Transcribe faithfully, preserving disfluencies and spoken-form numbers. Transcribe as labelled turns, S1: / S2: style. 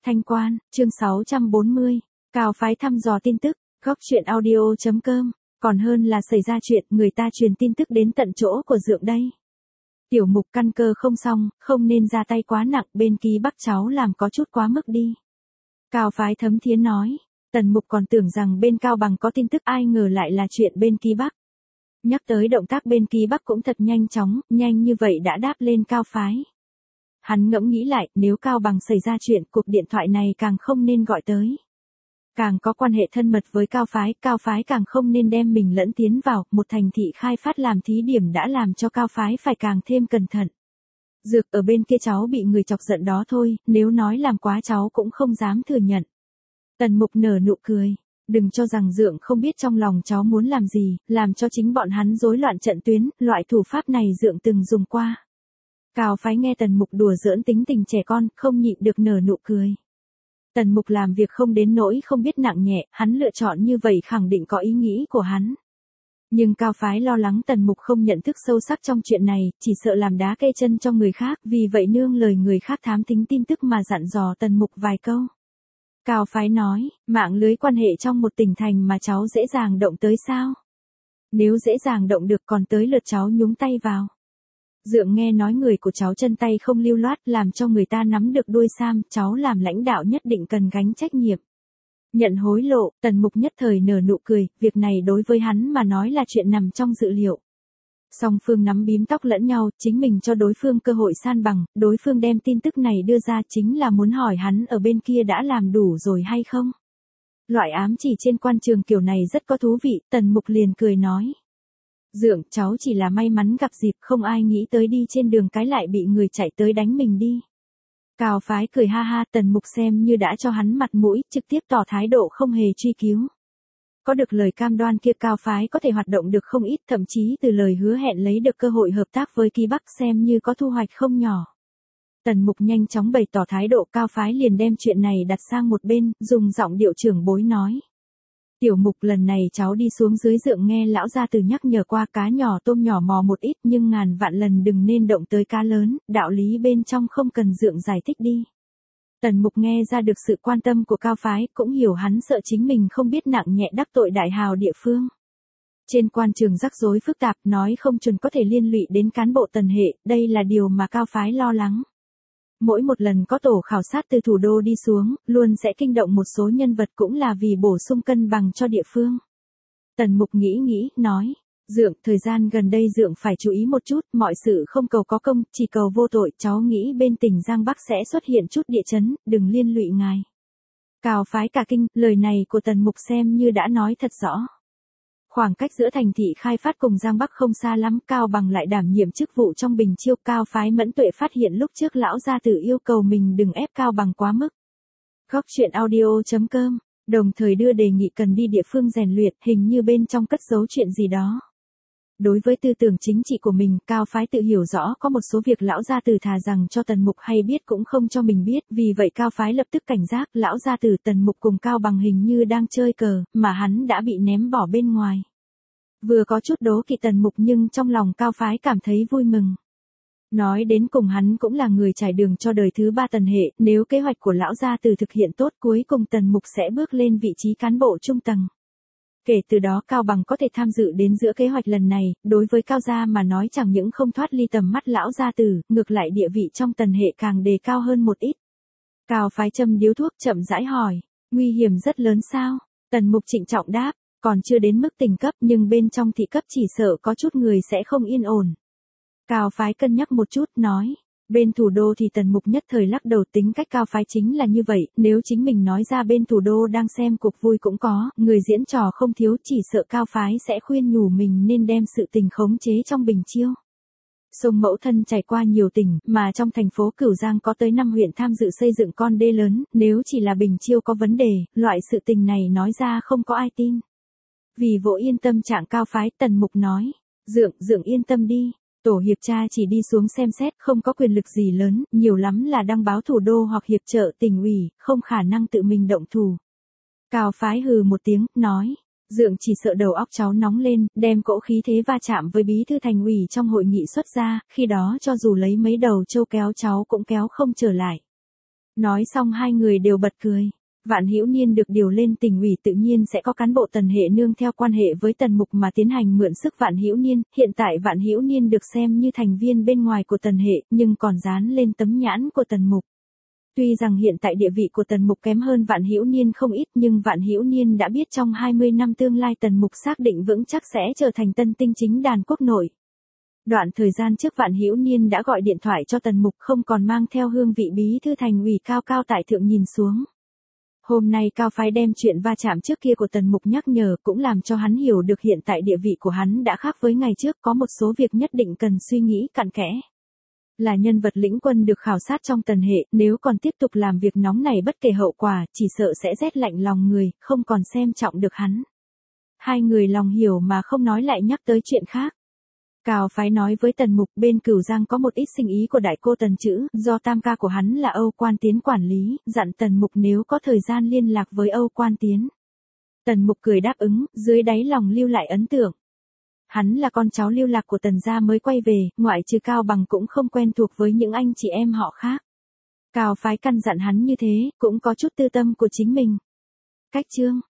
S1: Thanh Quan, chương sáu trăm bốn mươi, Cao phái thăm dò tin tức, góc chuyện audio chấm com, còn hơn là xảy ra chuyện người ta truyền tin tức đến tận chỗ của Dượng đây. Tiểu Mục căn cơ không xong, không nên ra tay quá nặng, bên Ký Bắc cháu làm có chút quá mức đi. Cao phái thấm thiế nói, Tần Mục còn tưởng rằng bên Cao Bằng có tin tức, ai ngờ lại là chuyện bên Ký Bắc. Nhắc tới động tác bên Ký Bắc cũng thật nhanh chóng, nhanh như vậy đã đáp lên Cao phái. Hắn ngẫm nghĩ lại, nếu Cao Bằng xảy ra chuyện, cuộc điện thoại này càng không nên gọi tới. Càng có quan hệ thân mật với Cao phái, Cao phái càng không nên đem mình lẫn tiến vào, một thành thị khai phát làm thí điểm đã làm cho Cao phái phải càng thêm cẩn thận. Dược ở bên kia cháu bị người chọc giận đó thôi, nếu nói làm quá cháu cũng không dám thừa nhận. Tần Mục nở nụ cười, đừng cho rằng Dượng không biết trong lòng cháu muốn làm gì, làm cho chính bọn hắn rối loạn trận tuyến, loại thủ pháp này Dượng từng dùng qua. Cao phái nghe Tần Mục đùa giỡn tính tình trẻ con, không nhịn được nở nụ cười. Tần Mục làm việc không đến nỗi không biết nặng nhẹ, hắn lựa chọn như vậy khẳng định có ý nghĩ của hắn. Nhưng Cao phái lo lắng Tần Mục không nhận thức sâu sắc trong chuyện này, chỉ sợ làm đá cây chân cho người khác, vì vậy nương lời người khác thám thính tin tức mà dặn dò Tần Mục vài câu. Cao phái nói, mạng lưới quan hệ trong một tỉnh thành mà cháu dễ dàng động tới sao? Nếu dễ dàng động được còn tới lượt cháu nhúng tay vào. Dượng nghe nói người của cháu chân tay không lưu loát, làm cho người ta nắm được đuôi sam, cháu làm lãnh đạo nhất định cần gánh trách nhiệm. Nhận hối lộ, Tần Mục nhất thời nở nụ cười, việc này đối với hắn mà nói là chuyện nằm trong dự liệu. Song phương nắm bím tóc lẫn nhau, chính mình cho đối phương cơ hội san bằng, đối phương đem tin tức này đưa ra chính là muốn hỏi hắn ở bên kia đã làm đủ rồi hay không. Loại ám chỉ trên quan trường kiểu này rất có thú vị, Tần Mục liền cười nói. Dượng, cháu chỉ là may mắn gặp dịp, không ai nghĩ tới đi trên đường cái lại bị người chạy tới đánh mình đi. Cao phái cười ha ha, Tần Mục xem như đã cho hắn mặt mũi, trực tiếp tỏ thái độ không hề truy cứu. Có được lời cam đoan kia Cao phái có thể hoạt động được không ít, thậm chí từ lời hứa hẹn lấy được cơ hội hợp tác với Ký Bắc xem như có thu hoạch không nhỏ. Tần Mục nhanh chóng bày tỏ thái độ, Cao phái liền đem chuyện này đặt sang một bên, dùng giọng điệu trưởng bối nói. Tiểu Mục, lần này cháu đi xuống dưới Dượng nghe lão gia từ nhắc nhở qua, cá nhỏ tôm nhỏ mò một ít nhưng ngàn vạn lần đừng nên động tới cá lớn, đạo lý bên trong không cần Dượng giải thích đi. Tần Mục nghe ra được sự quan tâm của Cao phái, cũng hiểu hắn sợ chính mình không biết nặng nhẹ đắc tội đại hào địa phương. Trên quan trường rắc rối phức tạp, nói không chừng có thể liên lụy đến cán bộ Tần hệ, đây là điều mà Cao phái lo lắng. Mỗi một lần có tổ khảo sát từ thủ đô đi xuống, luôn sẽ kinh động một số nhân vật, cũng là vì bổ sung cân bằng cho địa phương. Tần Mục nghĩ nghĩ, nói, Dượng, thời gian gần đây Dượng phải chú ý một chút, mọi sự không cầu có công, chỉ cầu vô tội, cháu nghĩ bên tỉnh Giang Bắc sẽ xuất hiện chút địa chấn, đừng liên lụy ngài. Cao phái cả kinh, lời này của Tần Mục xem như đã nói thật rõ. Khoảng cách giữa thành thị khai phát cùng Giang Bắc không xa lắm, Cao Bằng lại đảm nhiệm chức vụ trong Bình Chiêu. Cao phái mẫn tuệ phát hiện lúc trước lão gia tử yêu cầu mình đừng ép Cao Bằng quá mức. Góc chuyện audio chấm com, đồng thời đưa đề nghị cần đi địa phương rèn luyện, hình như bên trong cất giấu chuyện gì đó. Đối với tư tưởng chính trị của mình, Cao phái tự hiểu rõ có một số việc lão gia tử thà rằng cho Tần Mục hay biết cũng không cho mình biết, vì vậy Cao phái lập tức cảnh giác, lão gia tử Tần Mục cùng Cao Bằng hình như đang chơi cờ, mà hắn đã bị ném bỏ bên ngoài. Vừa có chút đố kỵ Tần Mục nhưng trong lòng Cao phái cảm thấy vui mừng. Nói đến cùng hắn cũng là người trải đường cho đời thứ ba Tần hệ, nếu kế hoạch của lão gia tử thực hiện tốt cuối cùng Tần Mục sẽ bước lên vị trí cán bộ trung tầng. Kể từ đó Cao Bằng có thể tham dự đến giữa kế hoạch lần này, đối với Cao gia mà nói chẳng những không thoát ly tầm mắt lão gia tử, ngược lại địa vị trong Tần hệ càng đề cao hơn một ít. Cao phái châm điếu thuốc chậm rãi hỏi, nguy hiểm rất lớn sao? Tần Mục trịnh trọng đáp, còn chưa đến mức tỉnh cấp nhưng bên trong thị cấp chỉ sợ có chút người sẽ không yên ổn. Cao phái cân nhắc một chút, nói, bên thủ đô thì Tần Mục nhất thời lắc đầu, tính cách Cao phái chính là như vậy, nếu chính mình nói ra bên thủ đô đang xem cuộc vui cũng có, người diễn trò không thiếu, chỉ sợ Cao phái sẽ khuyên nhủ mình nên đem sự tình khống chế trong Bình Chiêu. Sông Mẫu Thân chảy qua nhiều tỉnh, mà trong thành phố Cửu Giang có tới năm huyện tham dự xây dựng con đê lớn, nếu chỉ là Bình Chiêu có vấn đề, loại sự tình này nói ra không có ai tin. Vì vỗ yên tâm trạng Cao phái, Tần Mục nói, Dượng, Dượng yên tâm đi. Tổ hiệp tra chỉ đi xuống xem xét, không có quyền lực gì lớn, nhiều lắm là đăng báo thủ đô hoặc hiệp trợ tỉnh ủy, không khả năng tự mình động thủ. Cao phái hừ một tiếng, nói, Dượng chỉ sợ đầu óc cháu nóng lên, đem cỗ khí thế va chạm với bí thư thành ủy trong hội nghị xuất ra, khi đó cho dù lấy mấy đầu trâu kéo cháu cũng kéo không trở lại. Nói xong hai người đều bật cười. Vạn Hữu Niên được điều lên tỉnh ủy tự nhiên sẽ có cán bộ Tần hệ nương theo quan hệ với Tần Mục mà tiến hành mượn sức Vạn Hữu Niên, hiện tại Vạn Hữu Niên được xem như thành viên bên ngoài của Tần hệ, nhưng còn dán lên tấm nhãn của Tần Mục. Tuy rằng hiện tại địa vị của Tần Mục kém hơn Vạn Hữu Niên không ít, nhưng Vạn Hữu Niên đã biết trong hai mươi năm tương lai Tần Mục xác định vững chắc sẽ trở thành tân tinh chính đàn quốc nội. Đoạn thời gian trước Vạn Hữu Niên đã gọi điện thoại cho Tần Mục, không còn mang theo hương vị bí thư thành ủy cao cao tại thượng nhìn xuống. Hôm nay Cao Phái đem chuyện va chạm trước kia của Tần Mục nhắc nhở, cũng làm cho hắn hiểu được hiện tại địa vị của hắn đã khác với ngày trước, có một số việc nhất định cần suy nghĩ cặn kẽ. Là nhân vật lĩnh quân được khảo sát trong Tần hệ, nếu còn tiếp tục làm việc nóng này bất kể hậu quả, chỉ sợ sẽ rét lạnh lòng người, không còn xem trọng được hắn. Hai người lòng hiểu mà không nói lại nhắc tới chuyện khác. Cao Phái nói với Tần Mục, bên Cửu Giang có một ít sinh ý của đại cô Tần Chữ, do tam ca của hắn là Âu Quan Tiến quản lý, dặn Tần Mục nếu có thời gian liên lạc với Âu Quan Tiến. Tần Mục cười đáp ứng, dưới đáy lòng lưu lại ấn tượng. Hắn là con cháu lưu lạc của Tần gia mới quay về, ngoại trừ Cao Bằng cũng không quen thuộc với những anh chị em họ khác. Cao Phái căn dặn hắn như thế, cũng có chút tư tâm của chính mình. Cách chương